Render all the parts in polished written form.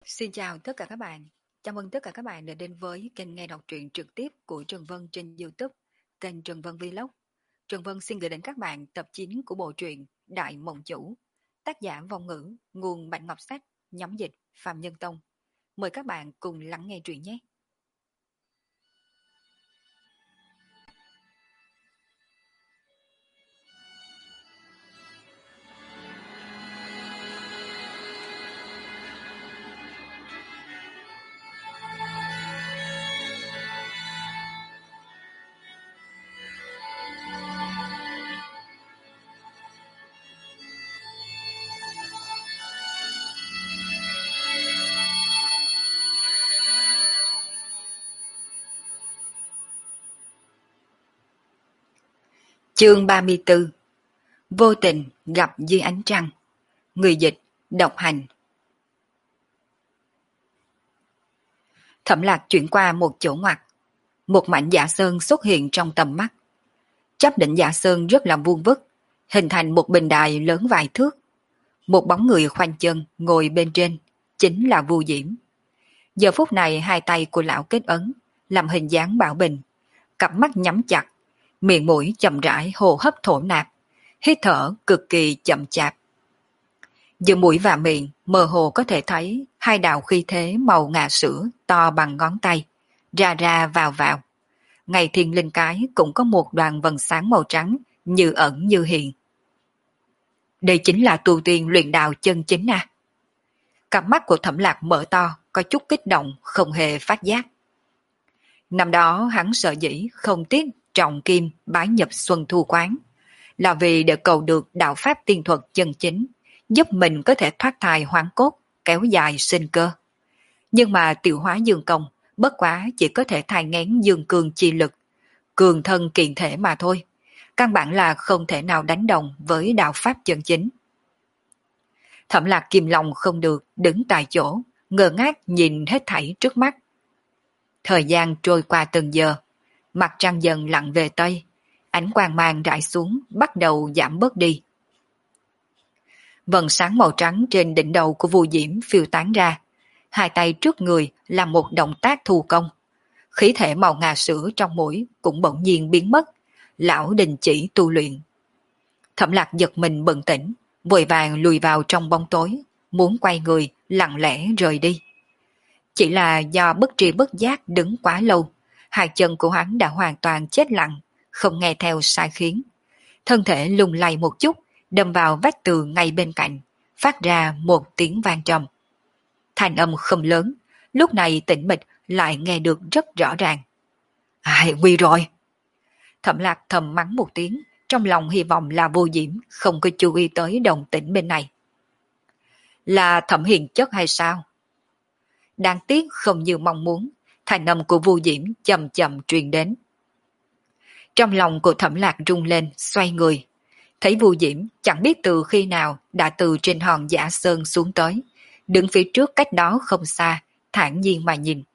Xin chào tất cả các bạn. Chào mừng tất cả các bạn đã đến với kênh nghe đọc truyện trực tiếp của Trần Vân trên YouTube, kênh Trần Vân Vlog. Trần Vân xin gửi đến các bạn tập 9 của bộ truyện Đại Mộng Chủ, tác giả Vong Ngữ, nguồn Bạch Ngọc Sách, nhóm dịch Phạm Nhân Tông. Mời các bạn cùng lắng nghe truyện nhé. Chương 34. Vô tình gặp dưới ánh trăng. Người dịch Độc Hành. Thẩm Lạc chuyển qua một chỗ ngoặt. Một mảnh dạ sơn xuất hiện trong tầm mắt. Chắp đỉnh dạ sơn rất là vuông vức, hình thành một bình đài lớn vài thước. Một bóng người khoanh chân ngồi bên trên, chính là Vu Diễm. Giờ phút này hai tay của lão kết ấn, làm hình dáng bảo bình, cặp mắt nhắm chặt, miệng mũi chậm rãi hô hấp thổ nạp, hít thở cực kỳ chậm chạp. Giữa mũi và miệng mơ hồ có thể thấy hai đạo khí thế màu ngà sữa to bằng ngón tay, ra ra vào vào. Ngay thiên linh cái cũng có một đoàn vầng sáng màu trắng như ẩn như hiện. Đây chính là tu tiên luyện đạo chân chính à? Cặp mắt của Thẩm Lạc mở to, có chút kích động, không hề phát giác. Năm đó hắn sợ dĩ không tiếc trọng kim bái nhập Xuân Thu Quán, là vì để cầu được đạo pháp tiên thuật chân chính, giúp mình có thể thoát thai hoán cốt, kéo dài sinh cơ. Nhưng mà tiểu hóa dương công, bất quá chỉ có thể thai ngén dương cương chi lực, cường thân kiện thể mà thôi. Căn bản là không thể nào đánh đồng với đạo pháp chân chính. Thẩm Lạc kìm lòng không được, đứng tại chỗ, ngơ ngác nhìn hết thảy trước mắt. Thời gian trôi qua từng giờ, mặt trăng dần lặn về Tây, ánh quang mang rải xuống, bắt đầu giảm bớt đi. Vầng sáng màu trắng trên đỉnh đầu của Vu Diễm phiêu tán ra, hai tay trước người làm một động tác thủ công. Khí thể màu ngà sữa trong mũi cũng bỗng nhiên biến mất, lão đình chỉ tu luyện. Thẩm Lạc giật mình bừng tỉnh, vội vàng lùi vào trong bóng tối, muốn quay người lặng lẽ rời đi. Chỉ là do bất tri bất giác đứng quá lâu, hai chân của hắn đã hoàn toàn chết lặng, không nghe theo sai khiến. Thân thể lung lay một chút, đâm vào vách tường ngay bên cạnh, phát ra một tiếng vang trầm. Thanh âm không lớn, lúc này tĩnh mịch lại nghe được rất rõ ràng. Ai nguy rồi! Thẩm Lạc thầm mắng một tiếng, trong lòng hy vọng là Vô Diễm không có chú ý tới động tĩnh bên này. Là Thẩm Hiền chất hay sao? Đáng tiếc không như mong muốn, thanh âm của Vô Diễm chậm chậm truyền đến. Trong lòng của Thẩm Lạc rung lên, xoay người. Thấy Vu Diễm chẳng biết từ khi nào đã từ trên hòn Giả Sơn xuống tới, đứng phía trước cách đó không xa, thản nhiên mà nhìn.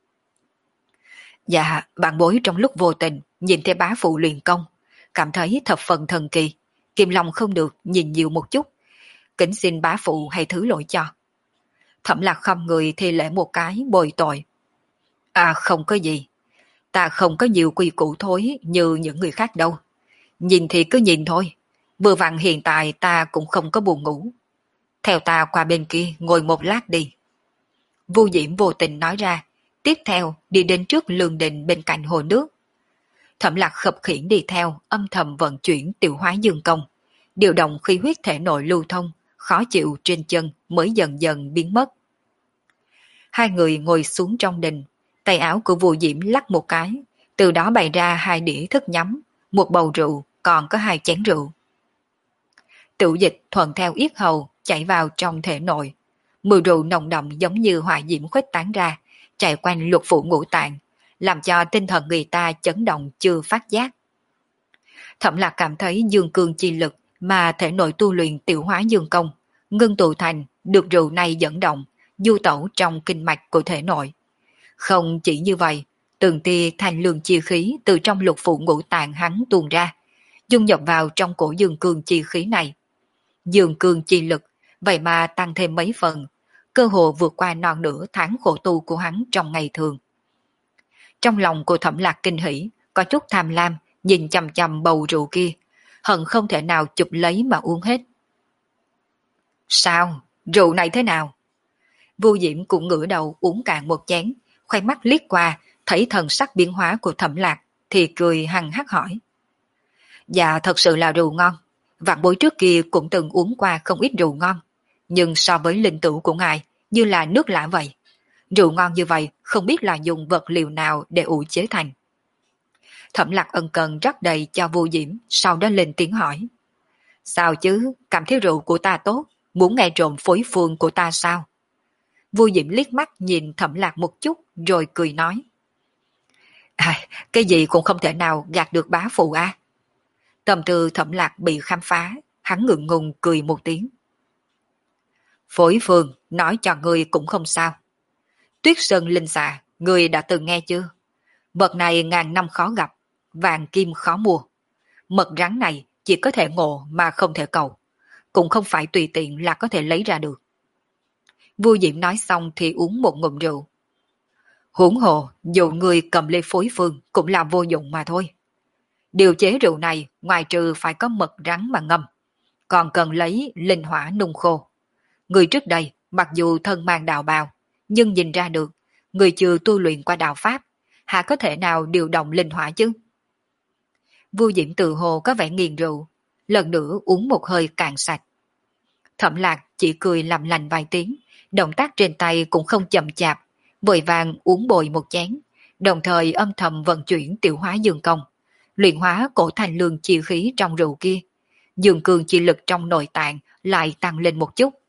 Dạ, bạn bối trong lúc vô tình nhìn thấy bá phụ luyện công, cảm thấy thập phần thần kỳ, kìm lòng không được nhìn nhiều một chút, kính xin bá phụ hãy thứ lỗi cho. Thẩm Lạc khom người thi lễ một cái bồi tội. À không có gì, ta không có nhiều quy củ thối như những người khác đâu. Nhìn thì cứ nhìn thôi, vừa vặn hiện tại ta cũng không có buồn ngủ. Theo ta qua bên kia ngồi một lát đi. Vu Diễm vô tình nói ra, tiếp theo đi đến trước lương đình bên cạnh hồ nước. Thẩm Lạc khập khiễng đi theo, âm thầm vận chuyển tiểu hóa dương công, điều động khí huyết thể nội lưu thông, khó chịu trên chân mới dần dần biến mất. Hai người ngồi xuống trong đình, tay áo của Vu Diễm lắc một cái, từ đó bày ra hai đĩa thức nhắm, một bầu rượu, còn có hai chén rượu. Tiểu dịch thuận theo yết hầu chảy vào trong thể nội, mùi rượu nồng đậm giống như hỏa diễm khuếch tán ra, chạy quanh lục phủ ngũ tạng, làm cho tinh thần người ta chấn động chưa phát giác. Thẩm Lạc cảm thấy dương cương chi lực mà thể nội tu luyện tiểu hóa dương công, ngưng tụ thành được rượu này dẫn động, du tẩu trong kinh mạch của thể nội. Không chỉ như vậy, từng tia thanh lương chi khí từ trong lục phủ ngũ tạng hắn tuôn ra, dung nhập vào trong cổ dương cương chi khí này. Dương cương chi lực, vậy mà tăng thêm mấy phần, cơ hồ vượt qua non nửa tháng khổ tu của hắn trong ngày thường. Trong lòng của Thẩm Lạc kinh hỉ, có chút tham lam, nhìn chằm chằm bầu rượu kia, hận không thể nào chụp lấy mà uống hết. Sao? Rượu này thế nào? Vu Diễm cũng ngửa đầu uống cạn một chén, khoai mắt liếc qua, thấy thần sắc biến hóa của Thẩm Lạc, thì cười hằng hắc hỏi. Dạ thật sự là rượu ngon, vạn bối trước kia cũng từng uống qua không ít rượu ngon, nhưng so với linh tửu của ngài, như là nước lã vậy. Rượu ngon như vậy, không biết là dùng vật liệu nào để ủ chế thành. Thẩm Lạc ân cần rót đầy cho Vu Diễm, sau đó lên tiếng hỏi. Sao chứ, cảm thấy rượu của ta tốt, muốn nghe trộm phối phương của ta sao? Vu Diễm liếc mắt nhìn Thẩm Lạc một chút, rồi cười nói. Cái gì cũng không thể nào gạt được bá phụ a. Tâm tư Thẩm Lạc bị khám phá, hắn ngượng ngùng cười một tiếng. Phối phương, nói cho ngươi cũng không sao. Tuyết Sơn Linh Xà, ngươi đã từng nghe chưa? Vật này ngàn năm khó gặp, vàng kim khó mua. Mật rắn này chỉ có thể ngộ mà không thể cầu, cũng không phải tùy tiện là có thể lấy ra được. Vu Diễm nói xong thì uống một ngụm rượu. Huống hồ, dù người cầm lê phối phương cũng là vô dụng mà thôi. Điều chế rượu này ngoài trừ phải có mật rắn mà ngâm, còn cần lấy linh hỏa nung khô. Người trước đây mặc dù thân mang đạo bào, nhưng nhìn ra được người chưa tu luyện qua đạo pháp, hả có thể nào điều động linh hỏa chứ? Vu Diễm tự hồ có vẻ nghiền rượu, lần nữa uống một hơi cạn sạch. Thẩm Lạc chỉ cười làm lành vài tiếng, động tác trên tay cũng không chậm chạp, vội vàng uống bồi một chén, đồng thời âm thầm vận chuyển tiểu hóa dương công, luyện hóa cổ thành lương chi khí trong rượu kia. Dương cường chi lực trong nội tạng lại tăng lên một chút.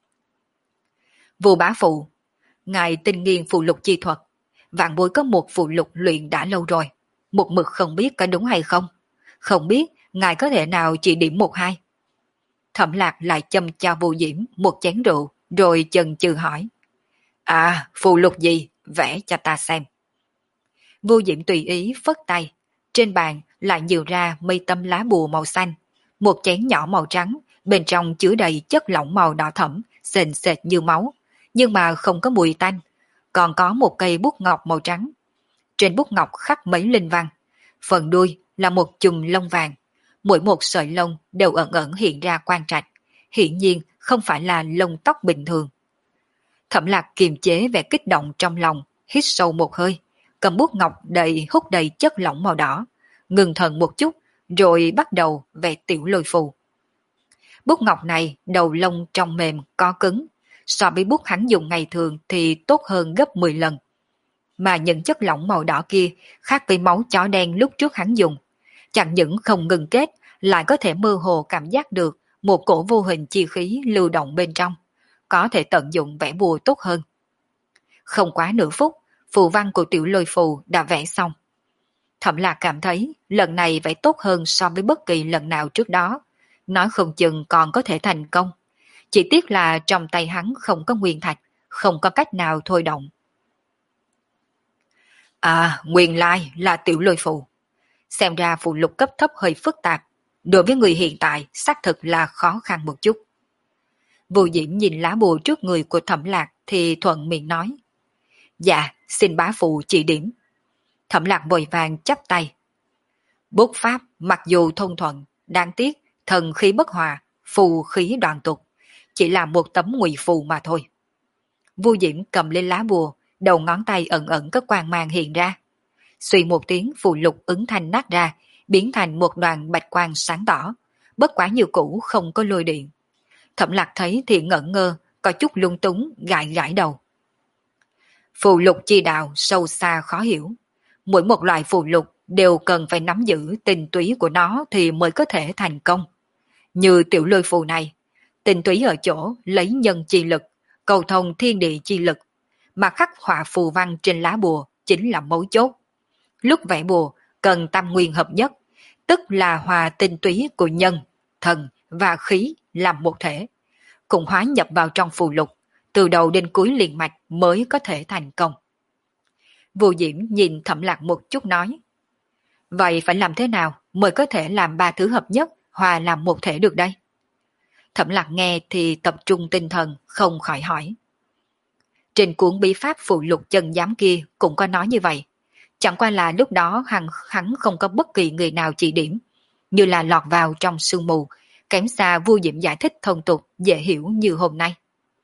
Vu bá phụ, ngài tinh nghiên phù lục chi thuật, vạn bối có một phù lục luyện đã lâu rồi, một mực không biết có đúng hay không. Không biết ngài có thể nào chỉ điểm một hai. Thẩm Lạc lại châm cho Vu Diễm một chén rượu, rồi chần chừ hỏi. Phù lục gì? Vẽ cho ta xem. Vu Diễm tùy ý phất tay, trên bàn lại nhiều ra mây tấm lá bùa màu xanh, một chén nhỏ màu trắng, bên trong chứa đầy chất lỏng màu đỏ thẫm, sền sệt như máu, nhưng mà không có mùi tanh, còn có một cây bút ngọc màu trắng. Trên bút ngọc khắc mấy linh văn, phần đuôi là một chùm lông vàng, mỗi một sợi lông đều ẩn ẩn hiện ra quang trạch, hiển nhiên không phải là lông tóc bình thường. Thẩm Lạc kiềm chế vẻ kích động trong lòng, hít sâu một hơi, cầm bút ngọc hút đầy chất lỏng màu đỏ, ngừng thần một chút, rồi bắt đầu vẽ tiểu lôi phù. Bút ngọc này đầu lông trong mềm, có cứng, so với bút hắn dùng ngày thường thì tốt hơn gấp 10 lần. Mà những chất lỏng màu đỏ kia khác với máu chó đen lúc trước hắn dùng, chẳng những không ngừng kết, lại có thể mơ hồ cảm giác được một cổ vô hình chi khí lưu động bên trong, có thể tận dụng vẽ bùa tốt hơn. Không quá nửa phút, phù văn của tiểu lôi phù đã vẽ xong. Thẩm Lạc cảm thấy lần này vẽ tốt hơn so với bất kỳ lần nào trước đó, nói không chừng còn có thể thành công. Chỉ tiếc là trong tay hắn không có nguyên thạch, không có cách nào thôi động. Nguyên lai là tiểu lôi phù. Xem ra phù lục cấp thấp hơi phức tạp, đối với người hiện tại xác thực là khó khăn một chút. Vu Diễm nhìn lá bùa trước người của Thẩm Lạc thì thuận miệng nói. Dạ, xin bá phụ chỉ điểm. Thẩm Lạc vội vàng chắp tay. Bút pháp mặc dù thông thuận, đáng tiếc thần khí bất hòa, phù khí đoạn tục, chỉ là một tấm ngụy phù mà thôi. Vu Diễm cầm lên lá bùa, đầu ngón tay ẩn ẩn có quang mang hiện ra. Suy một tiếng, phù lục ứng thanh nát ra, biến thành một đoàn bạch quang sáng tỏ, bất quá nhiều cũ không có lôi điện. Thẩm Lạc thấy thì ngẩn ngơ, có chút lung túng, gãi gãi đầu. Phù lục chi đạo sâu xa khó hiểu. Mỗi một loại phù lục đều cần phải nắm giữ tinh túy của nó thì mới có thể thành công. Như tiểu lôi phù này, tinh túy ở chỗ lấy nhân chi lực, cầu thông thiên địa chi lực, mà khắc họa phù văn trên lá bùa chính là mấu chốt. Lúc vẽ bùa cần tam nguyên hợp nhất, tức là hòa tinh túy của nhân, thần và khí làm một thể, cùng hóa nhập vào trong phù lục, từ đầu đến cuối liền mạch mới có thể thành công. Vu Diễm nhìn Thẩm Lạc một chút nói. Vậy phải làm thế nào mới có thể làm ba thứ hợp nhất, hòa làm một thể được đây? Thẩm Lạc nghe thì tập trung tinh thần, không khỏi hỏi. Trên cuốn bí pháp phụ lục chân giám kia cũng có nói như vậy. Chẳng qua là lúc đó hắn không có bất kỳ người nào chỉ điểm, như là lọt vào trong sương mù, kém xa Vu Diệm giải thích thông tục, dễ hiểu như hôm nay.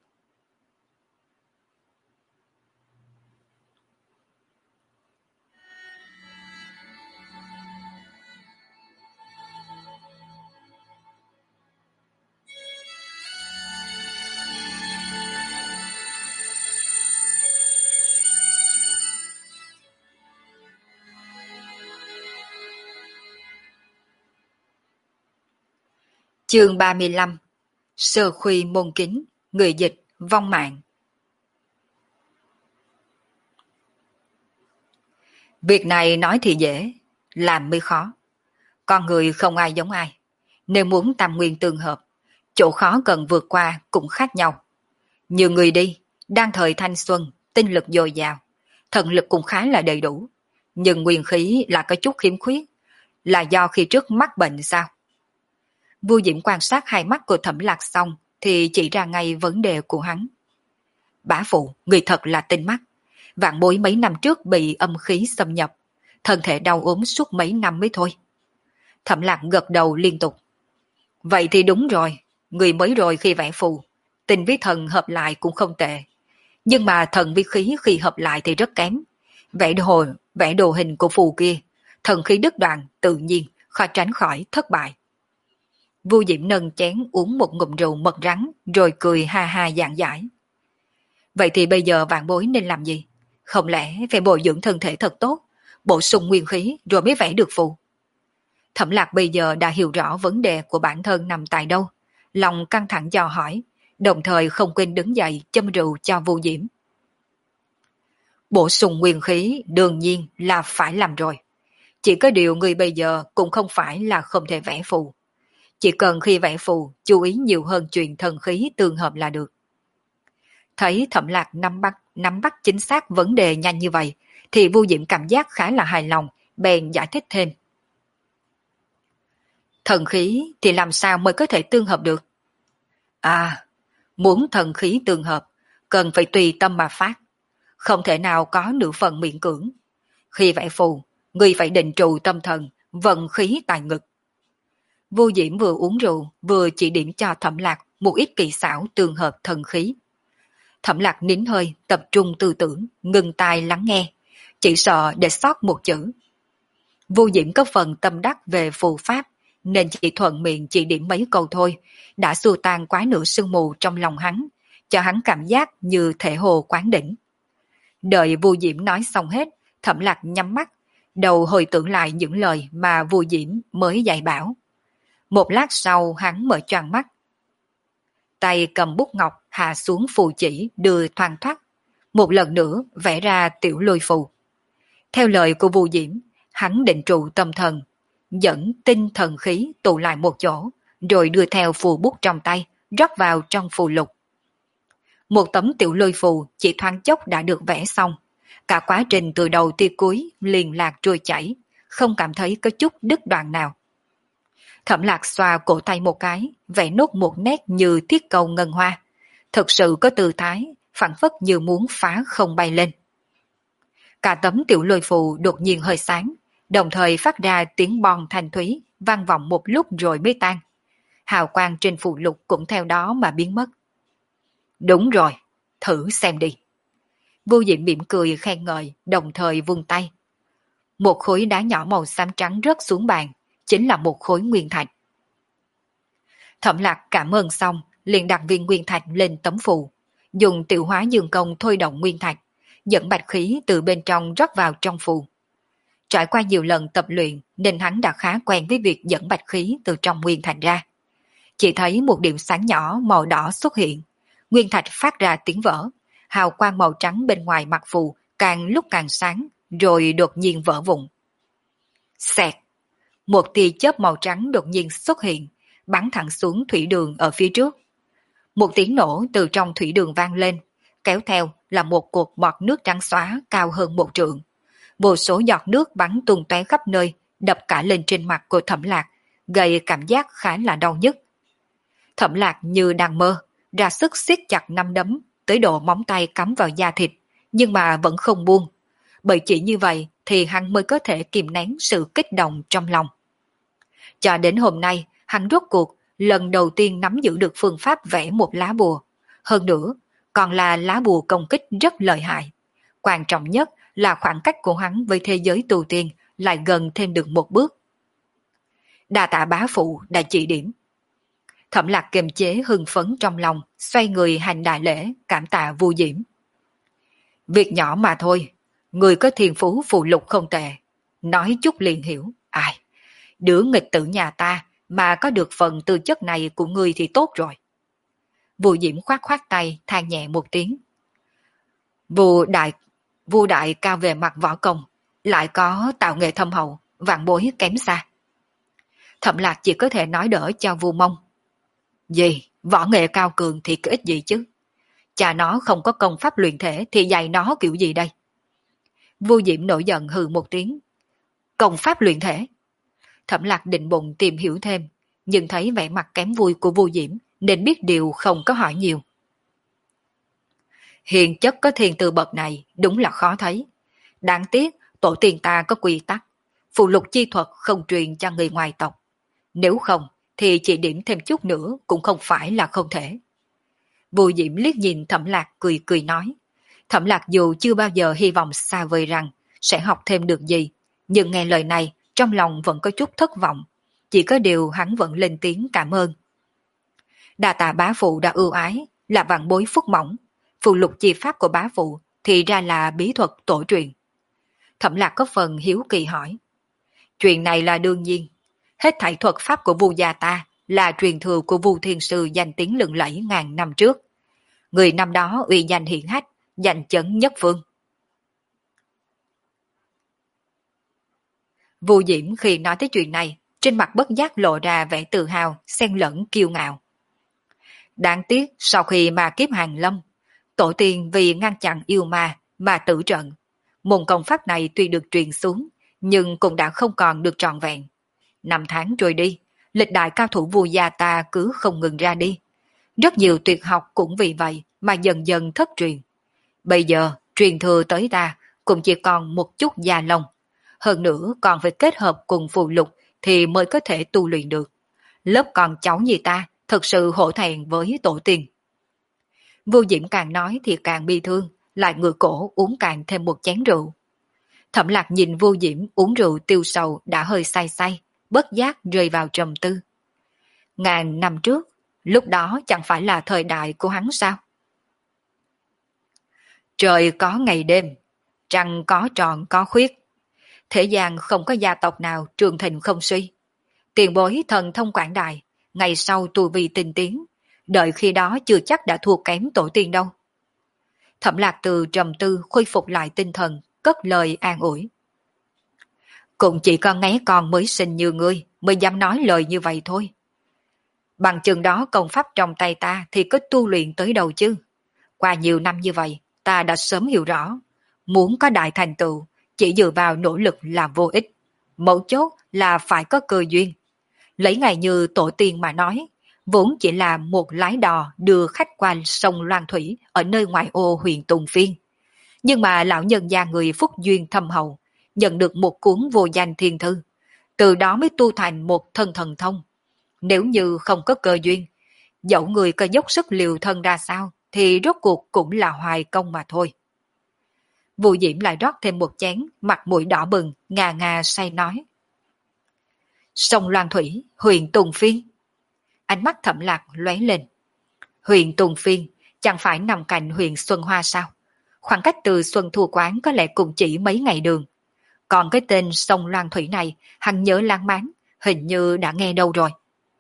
Chương 35. Sơ khuy môn kính, người dịch, vong mạng. Việc này nói thì dễ, làm mới khó. Con người không ai giống ai. Nếu muốn tam nguyên tương hợp, chỗ khó cần vượt qua cũng khác nhau. Nhiều người đi, đang thời thanh xuân, tinh lực dồi dào, thần lực cũng khá là đầy đủ. Nhưng nguyên khí là có chút khiếm khuyết, là do khi trước mắc bệnh sao? Vu Diễm quan sát hai mắt của Thẩm Lạc xong thì chỉ ra ngay vấn đề của hắn. Bá phụ, người thật là tinh mắt. Vạn bối mấy năm trước bị âm khí xâm nhập, thân thể đau ốm suốt mấy năm mới thôi. Thẩm Lạc gật đầu liên tục. Vậy thì đúng rồi, người mới rồi khi vẽ phù, tinh với thần hợp lại cũng không tệ. Nhưng mà thần với khí khi hợp lại thì rất kém. Vẽ đồ hình của phù kia, thần khí đứt đoạn tự nhiên, khó tránh khỏi thất bại. Vu Diễm nâng chén uống một ngụm rượu mật rắn rồi cười ha ha giảng giải. Vậy thì bây giờ vạn bối nên làm gì? Không lẽ phải bồi dưỡng thân thể thật tốt, bổ sung nguyên khí rồi mới vẽ được phù? Thẩm Lạc bây giờ đã hiểu rõ vấn đề của bản thân nằm tại đâu, lòng căng thẳng dò hỏi, đồng thời không quên đứng dậy châm rượu cho Vu Diễm. Bổ sung nguyên khí đương nhiên là phải làm rồi. Chỉ có điều người bây giờ cũng không phải là không thể vẽ phù. Chỉ cần khi vẽ phù chú ý nhiều hơn chuyện thần khí tương hợp là được. Thấy Thẩm Lạc nắm bắt chính xác vấn đề nhanh như vậy, thì Vu Diễm cảm giác khá là hài lòng, bèn giải thích thêm. Thần khí thì làm sao mới có thể tương hợp được? À, muốn thần khí tương hợp, cần phải tùy tâm mà phát. Không thể nào có nửa phần miễn cưỡng. Khi vẽ phù, người phải định trụ tâm thần, vận khí tại ngực. Vu Diễm vừa uống rượu, vừa chỉ điểm cho Thẩm Lạc một ít kỳ xảo tương hợp thần khí. Thẩm Lạc nín hơi, tập trung tư tưởng, ngừng tai lắng nghe, chỉ sợ để sót một chữ. Vu Diễm có phần tâm đắc về phù pháp, nên chỉ thuận miệng chỉ điểm mấy câu thôi, đã xua tan quá nửa sương mù trong lòng hắn, cho hắn cảm giác như thể hồ quán đỉnh. Đợi Vu Diễm nói xong hết, Thẩm Lạc nhắm mắt, đầu hồi tưởng lại những lời mà Vu Diễm mới dạy bảo. Một lát sau hắn mở choàng mắt. Tay cầm bút ngọc hạ xuống phù chỉ đưa thoăn thoắt, một lần nữa vẽ ra tiểu lôi phù. Theo lời của Vu Diễm, hắn định trụ tâm thần, dẫn tinh thần khí tụ lại một chỗ, rồi đưa theo phù bút trong tay, rót vào trong phù lục. Một tấm tiểu lôi phù chỉ thoáng chốc đã được vẽ xong. Cả quá trình từ đầu tia cuối liền lạc trôi chảy, không cảm thấy có chút đứt đoạn nào. Thẩm Lạc xoa cổ tay một cái, vẽ nốt một nét như thiết cầu ngân hoa. Thực sự có tư thái, phảng phất như muốn phá không bay lên. Cả tấm tiểu lôi phù đột nhiên hơi sáng, đồng thời phát ra tiếng bon thanh thúy, vang vọng một lúc rồi mới tan. Hào quang trên phù lục cũng theo đó mà biến mất. Đúng rồi, thử xem đi. Vu Diệm mỉm cười khen ngợi, đồng thời vung tay. Một khối đá nhỏ màu xám trắng rớt xuống bàn, chính là một khối nguyên thạch. Thẩm Lạc cảm ơn xong, liền đặt viên nguyên thạch lên tấm phù, dùng tiểu hóa dương công thôi động nguyên thạch, dẫn bạch khí từ bên trong rót vào trong phù. Trải qua nhiều lần tập luyện nên hắn đã khá quen với việc dẫn bạch khí từ trong nguyên thạch ra. Chỉ thấy một điểm sáng nhỏ màu đỏ xuất hiện, nguyên thạch phát ra tiếng vỡ, hào quang màu trắng bên ngoài mặt phù càng lúc càng sáng, rồi đột nhiên vỡ vụn. Xẹt! Một tia chớp màu trắng đột nhiên xuất hiện, bắn thẳng xuống thủy đường ở phía trước. Một tiếng nổ từ trong thủy đường vang lên, kéo theo là một cột bọt nước trắng xóa cao hơn một trượng. Vô số giọt nước bắn tung tóe khắp nơi, đập cả lên trên mặt của Thẩm Lạc, gây cảm giác khá là đau nhức. Thẩm Lạc như đang mơ, ra sức siết chặt nắm đấm, tới độ móng tay cắm vào da thịt, nhưng mà vẫn không buông. Bởi chỉ như vậy thì hắn mới có thể kìm nén sự kích động trong lòng. Cho đến hôm nay, hắn rốt cuộc lần đầu tiên nắm giữ được phương pháp vẽ một lá bùa. Hơn nữa, còn là lá bùa công kích rất lợi hại. Quan trọng nhất là khoảng cách của hắn với thế giới tu tiên lại gần thêm được một bước. Đa tạ bá phụ đã chỉ điểm. Thẩm Lạc kiềm chế hưng phấn trong lòng, xoay người hành đại lễ, cảm tạ Vu Diễm. Việc nhỏ mà thôi, người có thiên phú phù lục không tệ. Nói chút liền hiểu, ai, đứa nghịch tử nhà ta mà có được phần tư chất này của ngươi thì tốt rồi. Vu Diễm khoát khoát tay, than nhẹ một tiếng. Vu đại cao về mặt võ công, lại có tạo nghệ thâm hậu, vạn bối kém xa. Thẩm Lạc chỉ có thể nói đỡ cho Vu Mông. Gì, võ nghệ cao cường thì có ích gì chứ? Cha nó không có công pháp luyện thể thì dạy nó kiểu gì đây? Vu Diễm nổi giận hừ một tiếng. Công pháp luyện thể? Thẩm Lạc định bụng tìm hiểu thêm, nhưng thấy vẻ mặt kém vui của Vu Diễm nên biết điều không có hỏi nhiều. Hiền chất có thiên tư bậc này đúng là khó thấy. Đáng tiếc tổ tiên ta có quy tắc, phù lục chi thuật không truyền cho người ngoài tộc. Nếu không thì chỉ điểm thêm chút nữa cũng không phải là không thể. Vu Diễm liếc nhìn Thẩm Lạc cười cười nói. Thẩm Lạc dù chưa bao giờ hy vọng xa vời rằng sẽ học thêm được gì, nhưng nghe lời này trong lòng vẫn có chút thất vọng. Chỉ có điều hắn vẫn lên tiếng cảm ơn. Đa tạ bá phụ đã ưu ái, là vạn bối phúc mỏng. Phù lục chi pháp của bá phụ thì ra là bí thuật tổ truyền. Thẩm Lạc có phần hiếu kỳ hỏi. Chuyện này là đương nhiên. Hết thảy thuật pháp của Vu gia ta là truyền thừa của Vu Thiên Sư danh tiếng lừng lẫy ngàn năm trước. Người năm đó uy danh hiển hách, danh chấn nhất phương. Vu Diễm khi nói tới chuyện này, trên mặt bất giác lộ ra vẻ tự hào, xen lẫn kiêu ngạo. Đáng tiếc sau khi ma kiếp hàng lâm, tổ tiên vì ngăn chặn yêu ma mà tử trận. Môn công pháp này tuy được truyền xuống, nhưng cũng đã không còn được trọn vẹn. Năm tháng trôi đi, lịch đại cao thủ Vu gia ta cứ không ngừng ra đi. Rất nhiều tuyệt học cũng vì vậy mà dần dần thất truyền. Bây giờ truyền thừa tới ta cũng chỉ còn một chút da lông. Hơn nữa còn phải kết hợp cùng phù lục thì mới có thể tu luyện được. Lớp con cháu như ta thật sự hổ thẹn với tổ tiên. Vu Diễm càng nói thì càng bi thương, lại ngửa cổ uống càng thêm một chén rượu. Thẩm Lạc nhìn Vu Diễm uống rượu tiêu sầu đã hơi say say, bất giác rơi vào trầm tư. Ngàn năm trước, lúc đó chẳng phải là thời đại của hắn sao? Trời có ngày đêm, trăng có tròn có khuyết. Thế gian không có gia tộc nào trường thịnh không suy. Tiền bối thần thông quảng đại, ngày sau tu vi tinh tiến, đợi khi đó chưa chắc đã thua kém tổ tiên đâu. Thẩm Lạc từ trầm tư khôi phục lại tinh thần, cất lời an ủi. Cũng chỉ con nghe con mới sinh như ngươi mới dám nói lời như vậy thôi. Bằng chừng đó công pháp trong tay ta thì có tu luyện tới đâu chứ. Qua nhiều năm như vậy, ta đã sớm hiểu rõ. Muốn có đại thành tựu, chỉ dựa vào nỗ lực là vô ích. Mấu chốt là phải có cơ duyên. Lấy ngày như tổ tiên mà nói, vốn chỉ là một lái đò đưa khách qua sông Loan Thủy ở nơi ngoại ô huyện Tùng Phiên. Nhưng mà lão nhân gia người phúc duyên thâm hậu, nhận được một cuốn vô danh thiên thư. Từ đó mới tu thành một thân thần thông. Nếu như không có cơ duyên, dẫu người có dốc sức liều thân ra sao, thì rốt cuộc cũng là hoài công mà thôi. Vu Diễm lại rót thêm một chén, mặt mũi đỏ bừng, ngà ngà say nói. Sông Loan Thủy, huyện Tùng Phiên. Ánh mắt Thẩm Lạc lóe lên. Huyện Tùng Phiên chẳng phải nằm cạnh huyện Xuân Hoa sao? Khoảng cách từ Xuân Thu Quán có lẽ cũng chỉ mấy ngày đường. Còn cái tên sông Loan Thủy này, hắn nhớ lan máng, hình như đã nghe đâu rồi.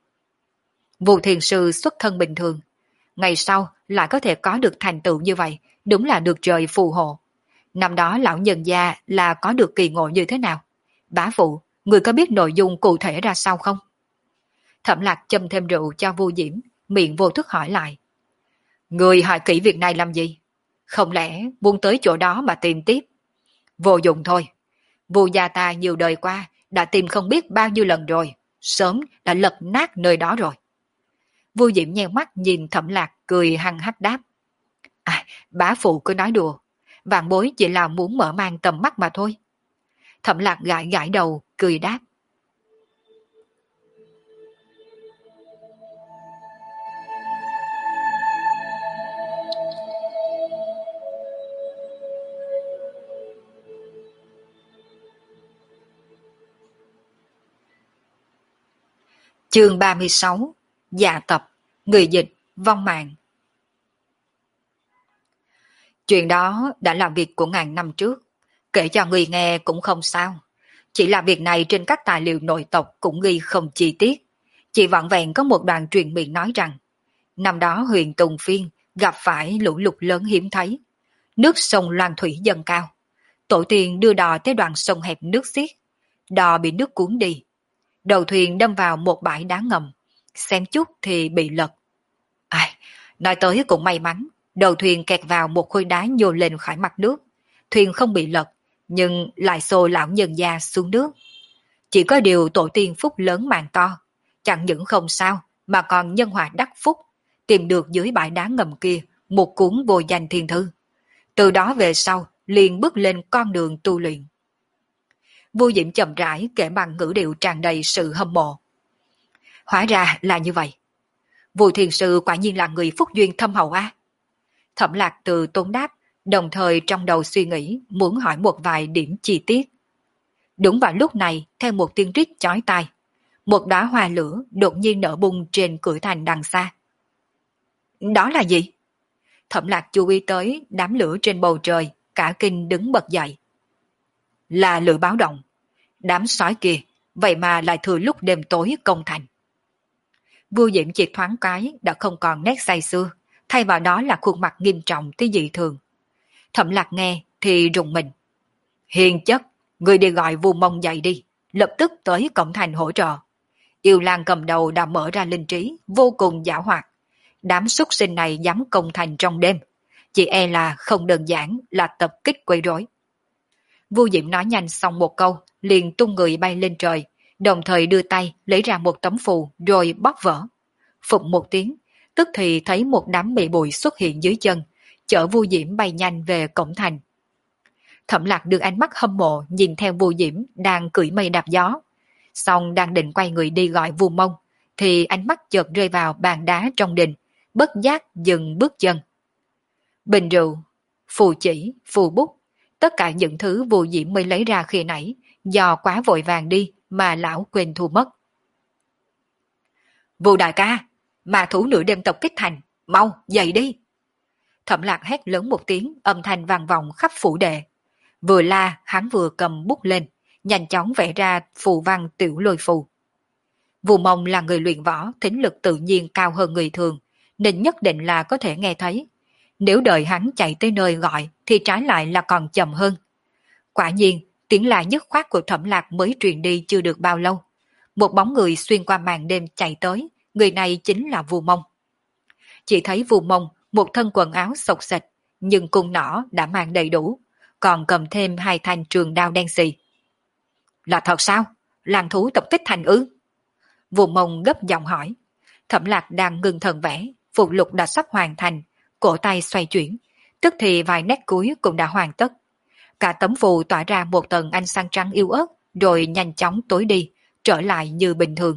Vu Thiền Sư xuất thân bình thường, ngày sau lại có thể có được thành tựu như vậy, đúng là được trời phù hộ. Năm đó lão nhân gia là có được kỳ ngộ như thế nào? Bá phụ, người có biết nội dung cụ thể ra sao không? Thẩm Lạc châm thêm rượu cho Vu Diễm, miệng vô thức hỏi lại. Người hỏi kỹ việc này làm gì? Không lẽ muốn tới chỗ đó mà tìm tiếp? Vô dụng thôi. Vu gia ta nhiều đời qua đã tìm không biết bao nhiêu lần rồi, sớm đã lật nát nơi đó rồi. Vu Diễm nheo mắt nhìn Thẩm Lạc cười hăng hắc đáp. Bá phụ cứ nói đùa, vạn bối chỉ là muốn mở mang tầm mắt mà thôi. Thẩm Lạc gãi gãi đầu, cười đáp. Chương 36. Dạ tập, người dịch, vong mạng. Chuyện đó đã là việc của ngàn năm trước, kể cho người nghe cũng không sao. Chỉ là việc này trên các tài liệu nội tộc cũng ghi không chi tiết. Chỉ vỏn vẹn có một đoạn truyền miệng nói rằng, năm đó huyện Tùng Phiên gặp phải lũ lụt lớn hiếm thấy. Nước sông Loan Thủy dâng cao. Tổ tiên đưa đò tới đoạn sông hẹp nước xiết. Đò bị nước cuốn đi. Đầu thuyền đâm vào một bãi đá ngầm. Xem chút thì bị lật. Nói tới cũng may mắn. Đầu thuyền kẹt vào một khối đá nhô lên khỏi mặt nước. Thuyền không bị lật, nhưng lại xô lão nhân gia xuống nước. Chỉ có điều tổ tiên phúc lớn mạng to. Chẳng những không sao, mà còn nhân hòa đắc phúc. Tìm được dưới bãi đá ngầm kia một cuốn vô danh thiên thư. Từ đó về sau, liền bước lên con đường tu luyện. Vô Diễm chậm rãi kể bằng ngữ điệu tràn đầy sự hâm mộ. Hóa ra là như vậy. Vô Thiền Sư quả nhiên là người phúc duyên thâm hậu á. Thẩm Lạc từ tốn đáp, đồng thời trong đầu suy nghĩ muốn hỏi một vài điểm chi tiết. Đúng vào lúc này, theo một tiếng rít chói tai, một đóa hoa lửa đột nhiên nở bung trên cửa thành đằng xa. Đó là gì? Thẩm Lạc chú ý tới đám lửa trên bầu trời, cả kinh đứng bật dậy. Là lửa báo động. Đám sói kia, vậy mà lại thừa lúc đêm tối công thành. Vua Diễm chỉ thoáng cái đã không còn nét say sưa, thay vào đó là khuôn mặt nghiêm trọng tới dị thường. Thẩm Lạc nghe thì rùng mình. Hiền chất, người đi gọi Vu Mông dậy đi, lập tức tới cổng thành hỗ trợ. Yêu Lan cầm đầu đã mở ra linh trí, vô cùng giảo hoạt. Đám súc sinh này dám công thành trong đêm, chỉ e là không đơn giản là tập kích quấy rối. Vu Diễm nói nhanh xong một câu, liền tung người bay lên trời, đồng thời đưa tay lấy ra một tấm phù rồi bóp vỡ. Phụng một tiếng, tức thì thấy một đám mị bụi xuất hiện dưới chân, chở Vu Diễm bay nhanh về cổng thành. Thẩm Lạc đưa ánh mắt hâm mộ nhìn theo Vu Diễm đang cưỡi mây đạp gió. Xong đang định quay người đi gọi Vu Mông, thì ánh mắt chợt rơi vào bàn đá trong đình, bất giác dừng bước chân. Bình rượu, phù chỉ, phù bút, tất cả những thứ Vu Diễm mới lấy ra khi nãy, do quá vội vàng đi mà lão quên thu mất. Vu đại ca, mà thú nửa đêm tập kích thành, mau dậy đi. Thẩm Lạc hét lớn một tiếng, âm thanh vang vọng khắp phủ đệ. Vừa la, hắn vừa cầm bút lên, nhanh chóng vẽ ra phù văn tiểu lôi phù. Vu Mông là người luyện võ, thính lực tự nhiên cao hơn người thường, nên nhất định là có thể nghe thấy. Nếu đợi hắn chạy tới nơi gọi, thì trái lại là còn chậm hơn. Quả nhiên, tiếng la dứt khoát của Thẩm Lạc mới truyền đi chưa được bao lâu. Một bóng người xuyên qua màn đêm chạy tới, người này chính là Vu Mông. Chỉ thấy Vu Mông, một thân quần áo xộc xệch, nhưng cung nỏ đã mang đầy đủ, còn cầm thêm hai thanh trường đao đen xì. Là thật sao? Làng thú tập kích thành ư? Vu Mông gấp giọng hỏi. Thẩm Lạc đang ngưng thần vẽ, phụ lục đã sắp hoàn thành, cổ tay xoay chuyển, tức thì vài nét cuối cũng đã hoàn tất. Cả tấm phù tỏa ra một tầng ánh sáng trắng yếu ớt, rồi nhanh chóng tối đi, trở lại như bình thường.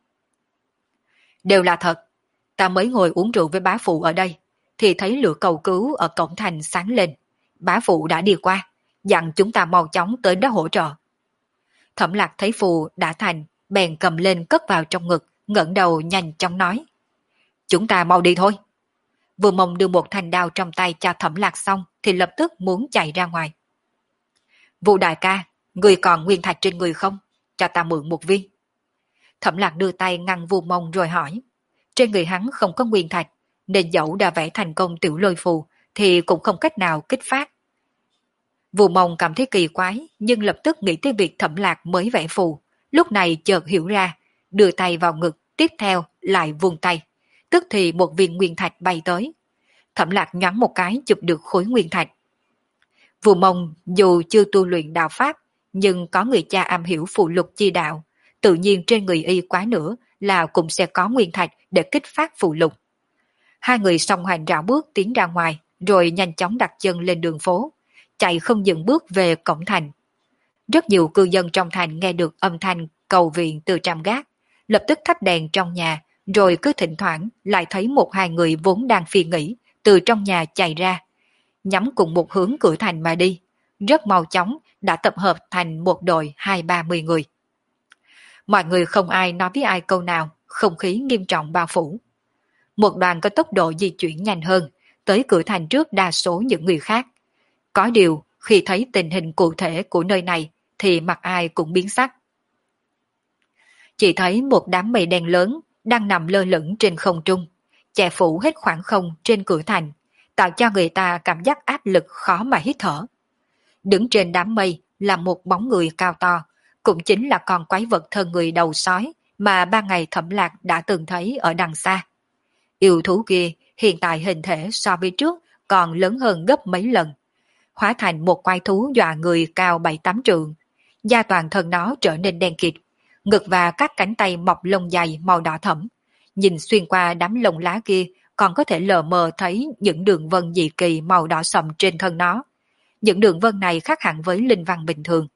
Đều là thật. Ta mới ngồi uống rượu với bá phụ ở đây, thì thấy lửa cầu cứu ở cổng thành sáng lên. Bá phụ đã đi qua, dặn chúng ta mau chóng tới đó hỗ trợ. Thẩm Lạc thấy phù đã thành, bèn cầm lên cất vào trong ngực, ngẩng đầu nhanh chóng nói. Chúng ta mau đi thôi. Vừa Mông đưa một thanh đao trong tay cho Thẩm Lạc xong, thì lập tức muốn chạy ra ngoài. Vu đại ca, người còn nguyên thạch trên người không? Cho ta mượn một viên. Thẩm Lạc đưa tay ngăn Vu Mông rồi hỏi. Trên người hắn không có nguyên thạch, nên dẫu đã vẽ thành công tiểu lôi phù, thì cũng không cách nào kích phát. Vu Mông cảm thấy kỳ quái, nhưng lập tức nghĩ tới việc Thẩm Lạc mới vẽ phù. Lúc này chợt hiểu ra, đưa tay vào ngực, tiếp theo lại vung tay. Tức thì một viên nguyên thạch bay tới. Thẩm Lạc nhoáng một cái chụp được khối nguyên thạch. Vu Mông dù chưa tu luyện đạo pháp, nhưng có người cha am hiểu phù lục chi đạo, tự nhiên trên người y quá nữa là cũng sẽ có nguyên thạch để kích phát phù lục. Hai người song hành rảo bước tiến ra ngoài, rồi nhanh chóng đặt chân lên đường phố, chạy không dừng bước về cổng thành. Rất nhiều cư dân trong thành nghe được âm thanh cầu viện từ trạm gác, lập tức thắp đèn trong nhà, rồi cứ thỉnh thoảng lại thấy một hai người vốn đang phi nghỉ từ trong nhà chạy ra, nhắm cùng một hướng cửa thành mà đi. Rất mau chóng đã tập hợp thành một đội 20-30 người. Mọi người không ai nói với ai câu nào, không khí nghiêm trọng bao phủ. Một đoàn có tốc độ di chuyển nhanh hơn, tới cửa thành trước đa số những người khác. Có điều, khi thấy tình hình cụ thể của nơi này, thì mặt ai cũng biến sắc. Chỉ thấy một đám mây đen lớn đang nằm lơ lửng trên không trung, che phủ hết khoảng không trên cửa thành, tạo cho người ta cảm giác áp lực khó mà hít thở. Đứng trên đám mây là một bóng người cao to, cũng chính là con quái vật thân người đầu sói mà ban ngày Thẩm Lạc đã từng thấy ở đằng xa. Yêu thú kia hiện tại hình thể so với trước còn lớn hơn gấp mấy lần, hóa thành một quái thú dọa người cao 7-8 trượng, da toàn thân nó trở nên đen kịt, ngực và các cánh tay mọc lông dày màu đỏ thẫm, nhìn xuyên qua đám lông lá kia còn có thể lờ mờ thấy những đường vân dị kỳ màu đỏ sậm trên thân nó. Những đường vân này khác hẳn với linh văn bình thường.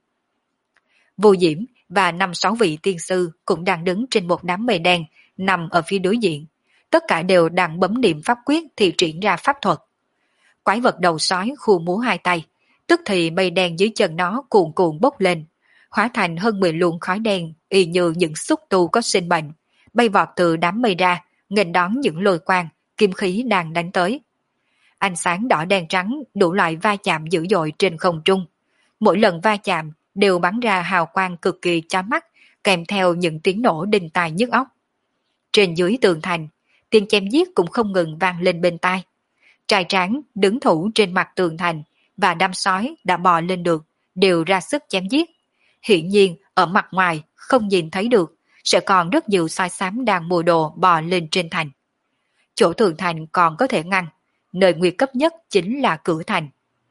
Vô Diễm và 5-6 vị tiên sư cũng đang đứng trên một đám mây đen nằm ở phía đối diện. Tất cả đều đang bấm niệm pháp quyết thì triển ra pháp thuật. Quái vật đầu sói khu múa hai tay, tức thì mây đen dưới chân nó cuồn cuộn bốc lên, hóa thành hơn 10 luồng khói đen y như những xúc tu có sinh mệnh, bay vọt từ đám mây ra, nghênh đón những lôi quang, kim khí đang đánh tới. Ánh sáng đỏ đen trắng đủ loại va chạm dữ dội trên không trung. Mỗi lần va chạm đều bắn ra hào quang cực kỳ chói mắt, kèm theo những tiếng nổ đinh tai nhức óc. Trên dưới tường thành, tiếng chém giết cũng không ngừng vang lên bên tai. Trai tráng đứng thủ trên mặt tường thành và đám sói đã bò lên được đều ra sức chém giết. Hiển nhiên ở mặt ngoài không nhìn thấy được, sẽ còn rất nhiều sói xám đang mua đồ bò lên trên thành. Chỗ tường thành còn có thể ngăn, nơi nguy cấp nhất chính là cửa thành.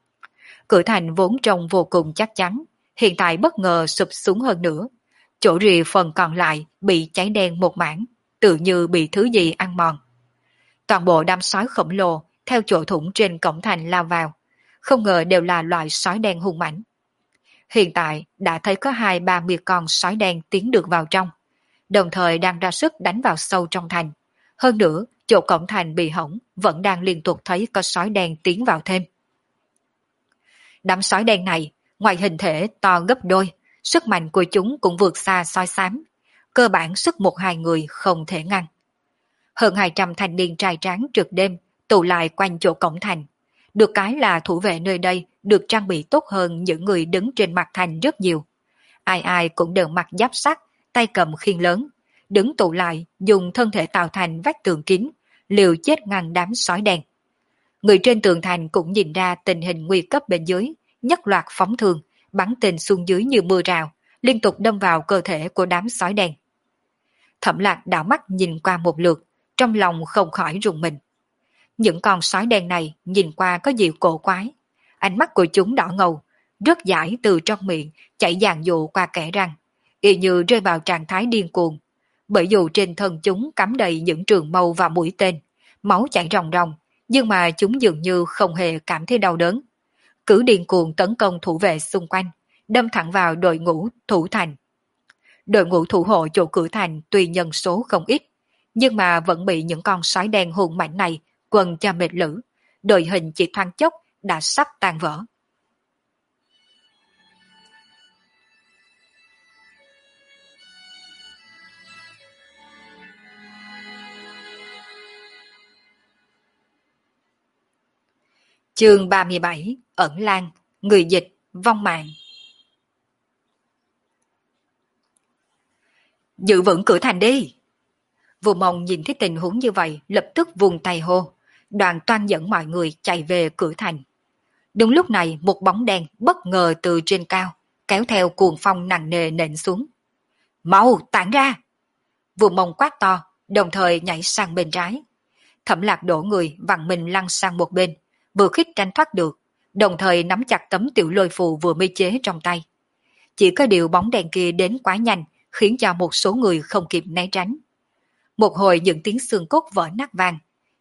Cửa thành vốn trông vô cùng chắc chắn, hiện tại bất ngờ sụp xuống hơn nữa. Chỗ rìa phần còn lại bị cháy đen một mảng, tự như bị thứ gì ăn mòn. Toàn bộ đám sói khổng lồ theo chỗ thủng trên cổng thành lao vào, không ngờ đều là loại sói đen hung mãnh. Hiện tại đã thấy có 2-30 con sói đen tiến được vào trong, đồng thời đang ra sức đánh vào sâu trong thành. Hơn nữa, chỗ cổng thành bị hỏng vẫn đang liên tục thấy có sói đen tiến vào thêm. Đám sói đen này, ngoài hình thể to gấp đôi, sức mạnh của chúng cũng vượt xa sói xám. Cơ bản sức 1-2 người không thể ngăn. Hơn 200 thanh niên trai tráng trực đêm tụ lại quanh chỗ cổng thành. Được cái là thủ vệ nơi đây được trang bị tốt hơn những người đứng trên mặt thành rất nhiều. Ai ai cũng đều mặc giáp sắt, tay cầm khiên lớn, đứng tụ lại dùng thân thể tạo thành vách tường kín, liều chết ngăn đám sói đen. Người trên tường thành cũng nhìn ra tình hình nguy cấp bên dưới, nhất loạt phóng thương, bắn tên xuống dưới như mưa rào, liên tục đâm vào cơ thể của đám sói đen. Thẩm Lạc đảo mắt nhìn qua một lượt, trong lòng không khỏi rùng mình. Những con sói đen này nhìn qua có gì cổ quái, ánh mắt của chúng đỏ ngầu, rất dãi từ trong miệng chảy dàn dụ qua kẽ răng, y như rơi vào trạng thái điên cuồng. Bởi dù trên thân chúng cắm đầy những trường mâu và mũi tên, máu chảy ròng ròng, nhưng mà chúng dường như không hề cảm thấy đau đớn. Cứ điên cuồng tấn công thủ vệ xung quanh, đâm thẳng vào đội ngũ thủ thành. Đội ngũ thủ hộ chỗ cửa thành tuy nhân số không ít, nhưng mà vẫn bị những con sói đen hung mạnh này quần cho mệt lử, đội hình chỉ thoáng chốc đã sắp tan vỡ. Chương 37, Ẩn Lang, người dịch, vong mạng. Giữ vững cửa thành đi! Vô Mông nhìn thấy tình huống như vậy, lập tức vùng tay hô, đoàn toan dẫn mọi người chạy về cửa thành. Đúng lúc này một bóng đen bất ngờ từ trên cao, kéo theo cuồng phong nặng nề nện xuống. Mau tản ra! Vô Mông quát to, đồng thời nhảy sang bên trái. Thẩm Lạc đổ người vặn mình lăn sang một bên, vừa khích tránh thoát được, đồng thời nắm chặt tấm tiểu lôi phù vừa mới chế trong tay. Chỉ có điều bóng đèn kia đến quá nhanh, khiến cho một số người không kịp né tránh. Một hồi những tiếng xương cốt vỡ nát vang.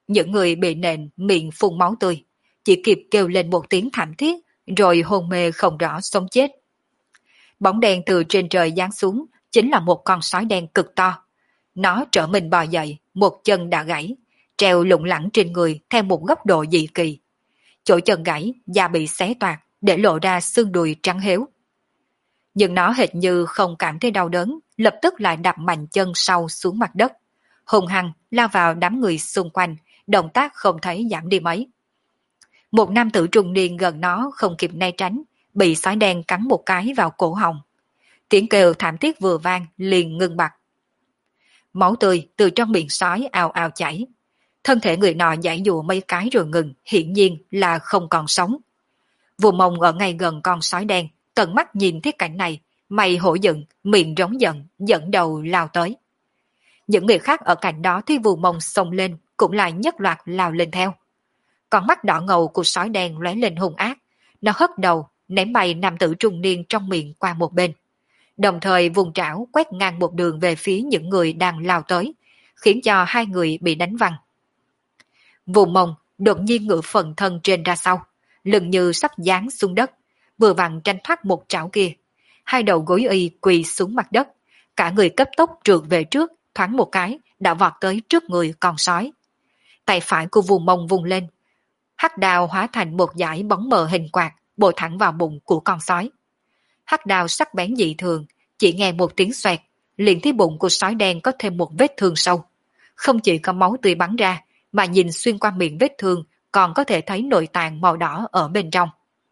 Những người bị nện miệng phun máu tươi, chỉ kịp kêu lên một tiếng thảm thiết, rồi hôn mê không rõ sống chết. Bóng đen từ trên trời giáng xuống, chính là một con sói đen cực to. Nó trở mình bò dậy, một chân đã gãy, treo lủng lẳng trên người theo một góc độ dị kỳ. Chỗ chân gãy, da bị xé toạc, để lộ ra xương đùi trắng héo. Nhưng nó hệt như không cảm thấy đau đớn, lập tức lại đạp mạnh chân sau xuống mặt đất. Hùng hăng lao vào đám người xung quanh, động tác không thấy giảm đi mấy. Một nam tử trung niên gần nó không kịp né tránh, bị sói đen cắn một cái vào cổ họng. Tiếng kêu thảm thiết vừa vang liền ngưng bặt. Máu tươi từ trong miệng sói ào ào chảy. Thân thể người nọ giãy giụa mấy cái rồi ngừng, hiển nhiên là không còn sống. Vua Mông ở ngay gần con sói đen, tận mắt nhìn thấy cảnh này, mày hổ giận, miệng rống giận, dẫn đầu lao tới. Những người khác ở cạnh đó thấy Vua Mông xông lên, cũng lại nhất loạt lao lên theo. Con mắt đỏ ngầu của sói đen lóe lên hung ác, nó hất đầu, ném bay nam tử trung niên trong miệng qua một bên. Đồng thời vùng trảo quét ngang một đường về phía những người đang lao tới, khiến cho hai người bị đánh văng. Vua Mông đột nhiên ngửa phần thân trên ra sau, lưng như sắp giáng xuống đất, vừa vặn tranh thoát một trảo kia. Hai đầu gối y quỳ xuống mặt đất, cả người cấp tốc trượt về trước, thoáng một cái đã vọt tới trước người con sói. Tay phải của Vua Mông vung lên, hắc đao hóa thành một dải bóng mờ hình quạt, bổ thẳng vào bụng của con sói. Hắc đao sắc bén dị thường, chỉ nghe một tiếng xoẹt, liền thấy bụng của sói đen có thêm một vết thương sâu. Không chỉ có máu tươi bắn ra, mà nhìn xuyên qua miệng vết thương còn có thể thấy nội tạng màu đỏ ở bên trong.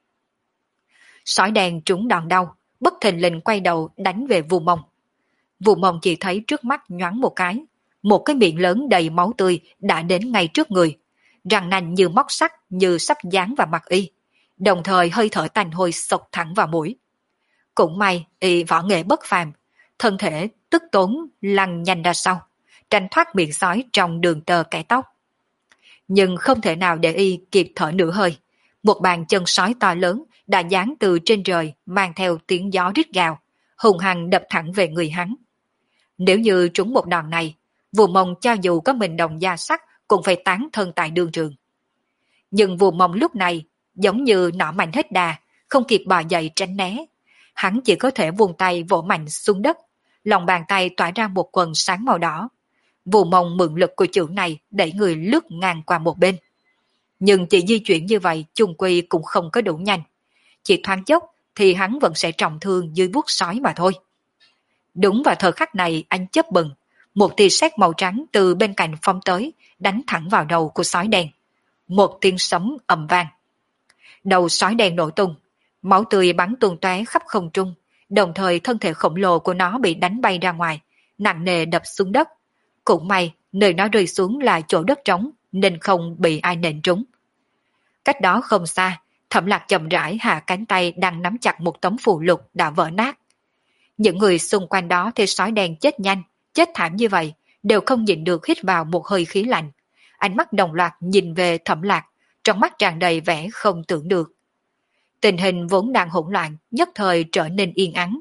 Sói đen trúng đòn đau, bất thình lình quay đầu đánh về Vua Mông. Vua Mông chỉ thấy trước mắt nhoáng một cái miệng lớn đầy máu tươi đã đến ngay trước người, răng nanh như móc sắt như sắp dán vào mặt y, đồng thời hơi thở tanh hôi xộc thẳng vào mũi. Cũng may y võ nghệ bất phàm, thân thể tức tốn lăn nhanh ra sau, tránh thoát miệng sói trong đường tơ kẻ tóc. Nhưng không thể nào để y kịp thở nửa hơi, một bàn chân sói to lớn đã giáng từ trên trời mang theo tiếng gió rít gào, hùng hăng đập thẳng về người hắn. Nếu như trúng một đòn này, Vua Mông cho dù có mình đồng da sắt cũng phải tán thân tại đương trường. Nhưng Vua Mông lúc này giống như nỏ mạnh hết đà, không kịp bò dậy tránh né. Hắn chỉ có thể vùng tay vỗ mạnh xuống đất, lòng bàn tay tỏa ra một quần sáng màu đỏ. Vua Mông mượn lực của chưởng này đẩy người lướt ngang qua một bên. Nhưng chỉ di chuyển như vậy chung quy cũng không có đủ nhanh. Chỉ thoáng chốc thì hắn vẫn sẽ trọng thương dưới vuốt sói mà thôi. Đúng vào thời khắc này anh chớp bừng, một tia sét màu trắng từ bên cạnh phóng tới, đánh thẳng vào đầu của sói đen. Một tiếng sấm ầm vang. Đầu sói đen nổ tung, máu tươi bắn tung tóe khắp không trung, đồng thời thân thể khổng lồ của nó bị đánh bay ra ngoài, nặng nề đập xuống đất. Cũng may, nơi nó rơi xuống là chỗ đất trống, nên không bị ai nện trúng. Cách đó không xa, Thẩm Lạc chậm rãi hạ cánh tay đang nắm chặt một tấm phù lục đã vỡ nát. Những người xung quanh đó thấy sói đen chết nhanh, chết thảm như vậy, đều không nhịn được hít vào một hơi khí lạnh. Ánh mắt đồng loạt nhìn về Thẩm Lạc, trong mắt tràn đầy vẻ không tưởng được. Tình hình vốn đang hỗn loạn, nhất thời trở nên yên ắng.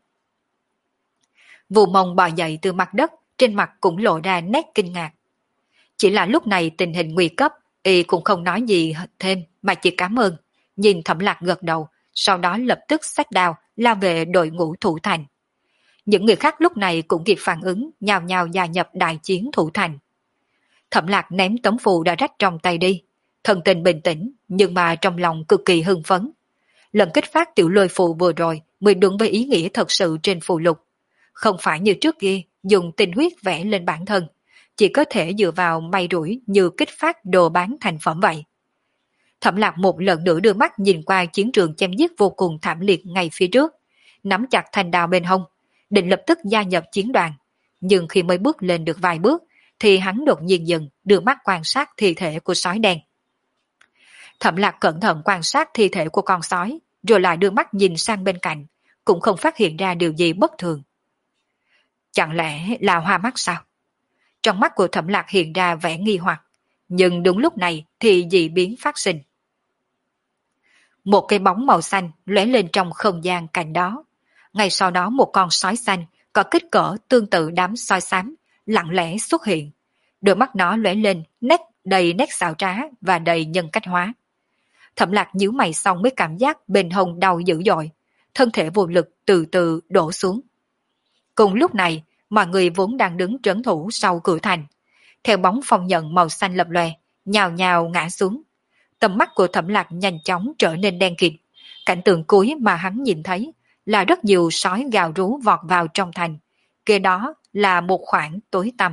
Vua Mông bò dậy từ mặt đất, trên mặt cũng lộ ra nét kinh ngạc. Chỉ là lúc này tình hình nguy cấp, y cũng không nói gì thêm mà chỉ cảm ơn, nhìn Thẩm Lạc gật đầu, sau đó lập tức xách đao lao về đội ngũ thủ thành. Những người khác lúc này cũng kịp phản ứng, nhào nhào gia nhập đại chiến thủ thành. Thẩm Lạc ném tấm phù đã rách trong tay đi, thần tình bình tĩnh nhưng mà trong lòng cực kỳ hưng phấn. Lần kích phát tiểu lôi phù vừa rồi mới đúng với ý nghĩa thật sự trên phù lục. Không phải như trước kia dùng tinh huyết vẽ lên bản thân, chỉ có thể dựa vào may rủi như kích phát đồ bán thành phẩm vậy. Thẩm Lạc một lần nữa đưa mắt nhìn qua chiến trường chém giết vô cùng thảm liệt ngay phía trước, nắm chặt thanh đao bên hông, định lập tức gia nhập chiến đoàn. Nhưng khi mới bước lên được vài bước, thì hắn đột nhiên dừng, đưa mắt quan sát thi thể của sói đen. Thẩm Lạc cẩn thận quan sát thi thể của con sói, rồi lại đưa mắt nhìn sang bên cạnh, cũng không phát hiện ra điều gì bất thường. Chẳng lẽ là hoa mắt sao? Trong mắt của Thẩm Lạc hiện ra vẻ nghi hoặc, nhưng đúng lúc này thì dị biến phát sinh. Một cái bóng màu xanh lóe lên trong không gian cạnh đó. Ngay sau đó một con sói xanh có kích cỡ tương tự đám sói xám lặng lẽ xuất hiện. Đôi mắt nó lóe lên nét đầy nét xảo trá và đầy nhân cách hóa. Thẩm Lạc nhíu mày xong mới cảm giác bên hông đau dữ dội, thân thể vô lực từ từ đổ xuống. Cùng lúc này, mọi người vốn đang đứng trấn thủ sau cửa thành, theo bóng phong nhận màu xanh lập lòe, nhào nhào ngã xuống. Tầm mắt của Thẩm Lạc nhanh chóng trở nên đen kịt. Cảnh tượng cuối mà hắn nhìn thấy là rất nhiều sói gào rú vọt vào trong thành, kế đó là một khoảng tối tăm.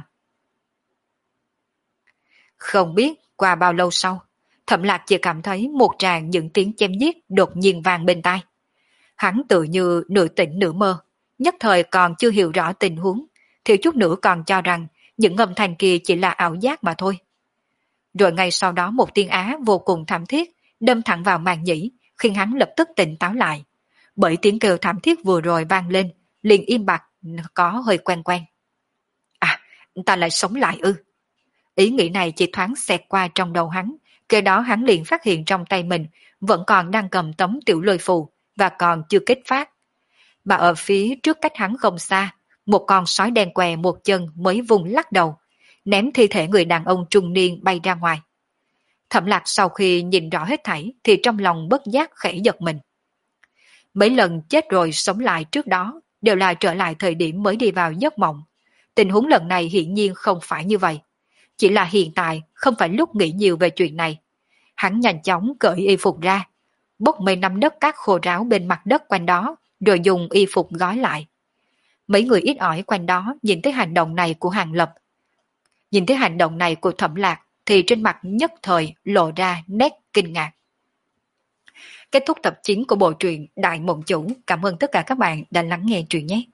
Không biết qua bao lâu sau, Thẩm Lạc chỉ cảm thấy một tràng những tiếng chém giết đột nhiên vang bên tai. Hắn tự như nửa tỉnh nửa mơ, nhất thời còn chưa hiểu rõ tình huống, thiếu chút nữa còn cho rằng những âm thanh kia chỉ là ảo giác mà thôi. Rồi ngay sau đó một tiếng á vô cùng thảm thiết đâm thẳng vào màng nhĩ, khiến hắn lập tức tỉnh táo lại. Bởi tiếng kêu thảm thiết vừa rồi vang lên, liền im bặt có hơi quen quen. À, ta lại sống lại ư? Ý nghĩ này chỉ thoáng xẹt qua trong đầu hắn, kế đó hắn liền phát hiện trong tay mình vẫn còn đang cầm tấm tiểu lôi phù và còn chưa kết phát. Mà ở phía trước cách hắn không xa, một con sói đen què một chân mới vùng lắc đầu, ném thi thể người đàn ông trung niên bay ra ngoài. Thẩm Lạc sau khi nhìn rõ hết thảy thì trong lòng bất giác khẽ giật mình. Mấy lần chết rồi sống lại trước đó đều là trở lại thời điểm mới đi vào giấc mộng. Tình huống lần này hiển nhiên không phải như vậy. Chỉ là hiện tại không phải lúc nghĩ nhiều về chuyện này. Hắn nhanh chóng cởi y phục ra, bốc mấy nắm đất cát khô ráo bên mặt đất quanh đó, rồi dùng y phục gói lại. Mấy người ít ỏi quanh đó nhìn thấy hành động này của Hàng Lập. Nhìn thấy hành động này của Thẩm Lạc thì trên mặt nhất thời lộ ra nét kinh ngạc. Kết thúc tập 9 của bộ truyện Đại Mộng Chủ. Cảm ơn tất cả các bạn đã lắng nghe truyện nhé.